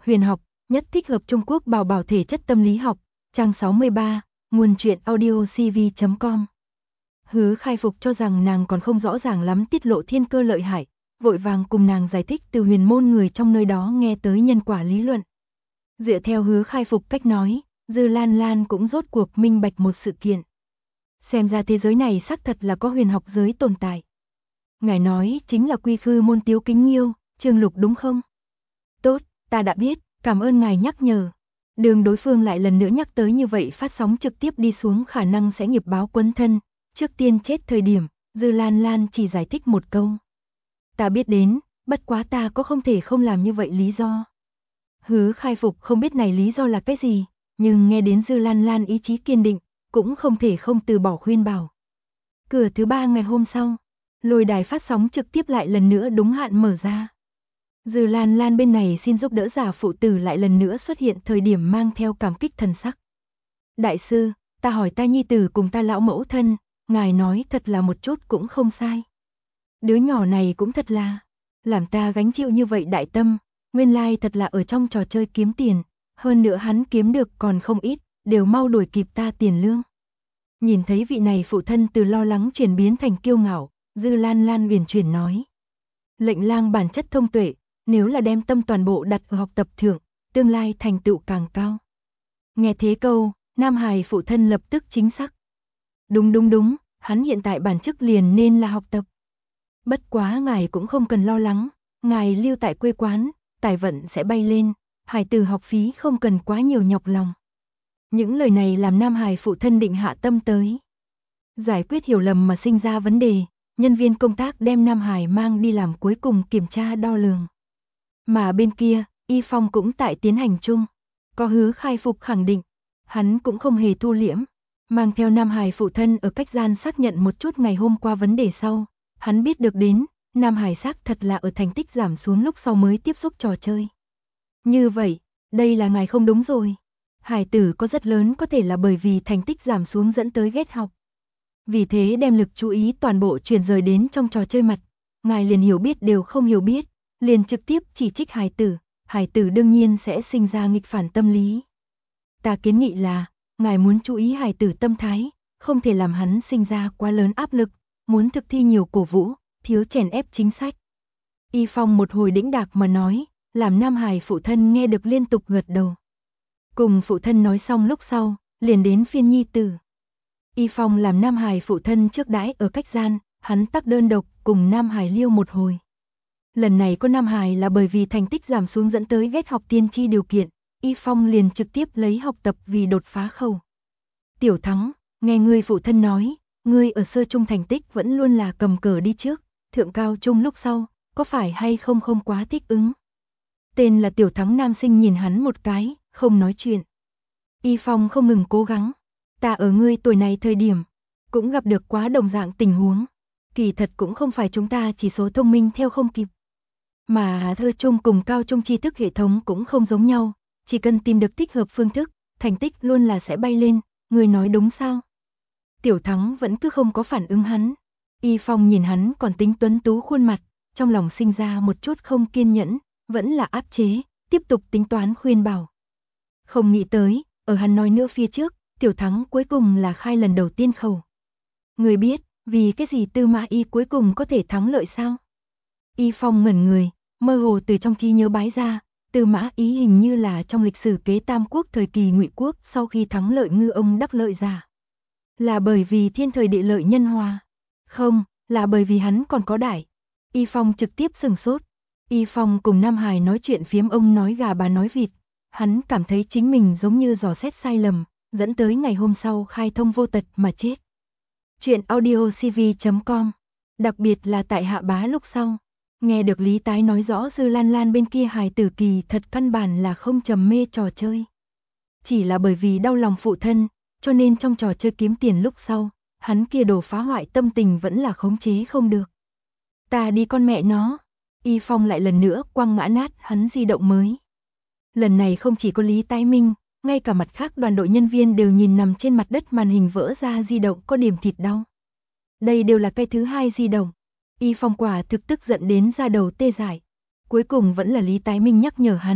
Huyền học, nhất thích hợp Trung Quốc bảo bảo thể chất tâm lý học, trang 63, nguồn truyện audio cv.com. Hứa Khai Phục cho rằng nàng còn không rõ ràng lắm tiết lộ thiên cơ lợi hại, vội vàng cùng nàng giải thích từ huyền môn người trong nơi đó nghe tới nhân quả lý luận. Dựa theo Hứa Khai Phục cách nói, Dư Lan Lan cũng rốt cuộc minh bạch một sự kiện. Xem ra thế giới này xác thật là có huyền học giới tồn tại. Ngài nói chính là Quy Khư môn Tiếu Kính Nghiêu, Trương Lục đúng không? Tốt, ta đã biết, cảm ơn ngài nhắc nhở. Đường đối phương lại lần nữa nhắc tới như vậy phát sóng trực tiếp đi xuống khả năng sẽ nghiệp báo quấn thân. Trước tiên chết thời điểm, Dư Lan Lan chỉ giải thích một câu. Ta biết đến, bất quá ta có không thể không làm như vậy lý do. Hứa Khai Phục không biết này lý do là cái gì, nhưng nghe đến Dư Lan Lan ý chí kiên định, cũng không thể không từ bỏ khuyên bảo. Cửa thứ 3 ngày hôm sau, lôi đài phát sóng trực tiếp lại lần nữa đúng hạn mở ra. Dư Lan Lan bên này xin giúp đỡ giả phụ tử lại lần nữa xuất hiện thời điểm mang theo cảm kích thần sắc. Đại sư, ta hỏi ta nhi tử cùng ta lão mẫu thân, ngài nói thật là một chút cũng không sai. Đứa nhỏ này cũng thật là, làm ta gánh chịu như vậy đại tâm, nguyên lai thật là ở trong trò chơi kiếm tiền, hơn nữa hắn kiếm được còn không ít, đều mau đuổi kịp ta tiền lương. Nhìn thấy vị này phụ thân từ lo lắng chuyển biến thành kiêu ngạo, Dư Lan Lan huyền chuyển nói. Lệnh lang bản chất thông tuệ, nếu là đem tâm toàn bộ đặt ở học tập thượng, tương lai thành tựu càng cao. Nghe thế câu, Nam Hải phụ thân lập tức chính xác. Đúng, hắn hiện tại bản chức liền nên là học tập. Bất quá ngài cũng không cần lo lắng, ngài lưu tại quê quán, tài vận sẽ bay lên, hải tử học phí không cần quá nhiều nhọc lòng. Những lời này làm Nam Hải phụ thân định hạ tâm tới. Giải quyết hiểu lầm mà sinh ra vấn đề, nhân viên công tác đem Nam Hải mang đi làm cuối cùng kiểm tra đo lường. Mà bên kia, Y Phong cũng tại tiến hành chung. Có Hứa Khai Phục khẳng định, hắn cũng không hề thu liễm. Mang theo Nam Hải phụ thân ở cách gian xác nhận một chút ngày hôm qua vấn đề sau. Hắn biết được đến, Nam Hải xác thật là ở thành tích giảm xuống lúc sau mới tiếp xúc trò chơi. Như vậy, đây là ngài không đúng rồi. Hải tử có rất lớn có thể là bởi vì thành tích giảm xuống dẫn tới ghét học. Vì thế đem lực chú ý toàn bộ chuyển rời đến trong trò chơi mặt. Ngài liền hiểu biết đều không hiểu biết, liền trực tiếp chỉ trích hải tử đương nhiên sẽ sinh ra nghịch phản tâm lý. Ta kiến nghị là, ngài muốn chú ý hải tử tâm thái, không thể làm hắn sinh ra quá lớn áp lực, muốn thực thi nhiều cổ vũ, thiếu chèn ép chính sách. Y Phong một hồi đĩnh đạc mà nói, làm Nam Hải phụ thân nghe được liên tục gật đầu. Cùng phụ thân nói xong lúc sau, liền đến phiên nhi tử. Y Phong làm Nam Hải phụ thân trước đãi ở cách gian, hắn tắc đơn độc cùng Nam Hải liêu một hồi. Lần này có Nam Hải là bởi vì thành tích giảm xuống dẫn tới ghét học tiên tri điều kiện, Y Phong liền trực tiếp lấy học tập vì đột phá khẩu. Tiểu Thắng, nghe ngươi phụ thân nói, ngươi ở sơ trung thành tích vẫn luôn là cầm cờ đi trước, thượng cao trung lúc sau, có phải hay không quá thích ứng. Tên là Tiểu Thắng nam sinh nhìn hắn một cái, không nói chuyện. Y Phong không ngừng cố gắng. Ta ở ngươi tuổi này thời điểm, cũng gặp được quá đồng dạng tình huống. Kỳ thật cũng không phải chúng ta chỉ số thông minh theo không kịp. Mà thơ trung cùng cao trung tri thức hệ thống cũng không giống nhau. Chỉ cần tìm được thích hợp phương thức, thành tích luôn là sẽ bay lên. Ngươi nói đúng sao? Tiểu Thắng vẫn cứ không có phản ứng hắn. Y Phong nhìn hắn còn tính tuấn tú khuôn mặt, trong lòng sinh ra một chút không kiên nhẫn, vẫn là áp chế, tiếp tục tính toán khuyên bảo. Không nghĩ tới, ở hắn nói nữa phía trước, Tiểu Thắng cuối cùng là khai lần đầu tiên khẩu. Người biết, vì cái gì Tư Mã Y cuối cùng có thể thắng lợi sao? Y Phong ngẩn người, mơ hồ từ trong trí nhớ bái ra, Tư Mã Y hình như là trong lịch sử kế Tam Quốc thời kỳ Ngụy Quốc sau khi thắng lợi ngư ông đắc lợi giả. Là bởi vì thiên thời địa lợi nhân hòa. Không, là bởi vì hắn còn có đại. Y Phong trực tiếp sừng sốt. Y Phong cùng Nam Hải nói chuyện phiếm ông nói gà bà nói vịt. Hắn cảm thấy chính mình giống như dò xét sai lầm, dẫn tới ngày hôm sau khai thông vô tật mà chết. Chuyện audio cv.com, đặc biệt là tại Hạ Bá lúc sau. Nghe được Lý Tái nói rõ Dư Lan Lan bên kia hài tử kỳ thật căn bản là không trầm mê trò chơi. Chỉ là bởi vì đau lòng phụ thân, cho nên trong trò chơi kiếm tiền lúc sau, hắn kia đồ phá hoại tâm tình vẫn là khống chế không được. Ta đi con mẹ nó. Y Phong lại lần nữa quăng ngã nát hắn di động mới. Lần này không chỉ có Lý Tái Minh, ngay cả mặt khác đoàn đội nhân viên đều nhìn nằm trên mặt đất màn hình vỡ ra di động có điểm thịt đau. Đây đều là cái thứ hai di động. Y Phong quả thực tức giận đến ra đầu tê dại. Cuối cùng vẫn là Lý Tái Minh nhắc nhở hắn,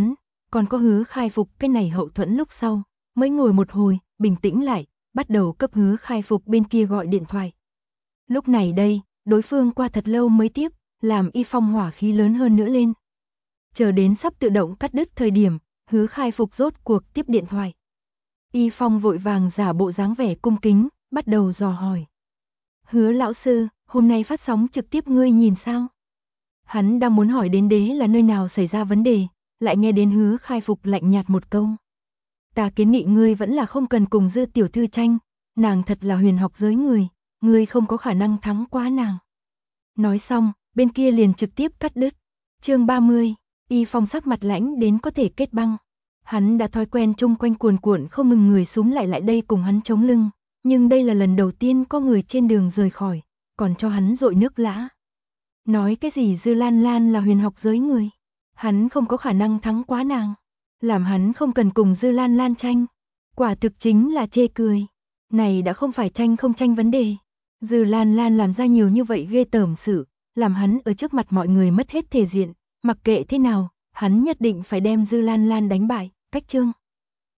còn có Hứa Khai Phục cái này hậu thuẫn lúc sau, mới ngồi một hồi, bình tĩnh lại, bắt đầu cấp Hứa Khai Phục bên kia gọi điện thoại. Lúc này đây, đối phương qua thật lâu mới tiếp, làm Y Phong hỏa khí lớn hơn nữa lên. Chờ đến sắp tự động cắt đứt thời điểm, Hứa Khai Phục rốt cuộc tiếp điện thoại. Y Phong vội vàng giả bộ dáng vẻ cung kính, bắt đầu dò hỏi. Hứa lão sư, hôm nay phát sóng trực tiếp ngươi nhìn sao? Hắn đang muốn hỏi đến đế là nơi nào xảy ra vấn đề, lại nghe đến Hứa Khai Phục lạnh nhạt một câu. Ta kiến nghị ngươi vẫn là không cần cùng Dư tiểu thư tranh, nàng thật là huyền học giới người, ngươi không có khả năng thắng quá nàng. Nói xong, bên kia liền trực tiếp cắt đứt. Chương 30, Y Phong sắc mặt lãnh đến có thể kết băng. Hắn đã thói quen chung quanh cuồn cuộn không ngừng người xúm lại đây cùng hắn chống lưng, nhưng đây là lần đầu tiên có người trên đường rời khỏi, còn cho hắn dội nước lã. Nói cái gì Dư Lan Lan là huyền học giới người, hắn không có khả năng thắng quá nàng, làm hắn không cần cùng Dư Lan Lan tranh, quả thực chính là chê cười. Này đã không phải tranh không tranh vấn đề, Dư Lan Lan làm ra nhiều như vậy ghê tởm sự, làm hắn ở trước mặt mọi người mất hết thể diện, mặc kệ thế nào, hắn nhất định phải đem Dư Lan Lan đánh bại. Cách chương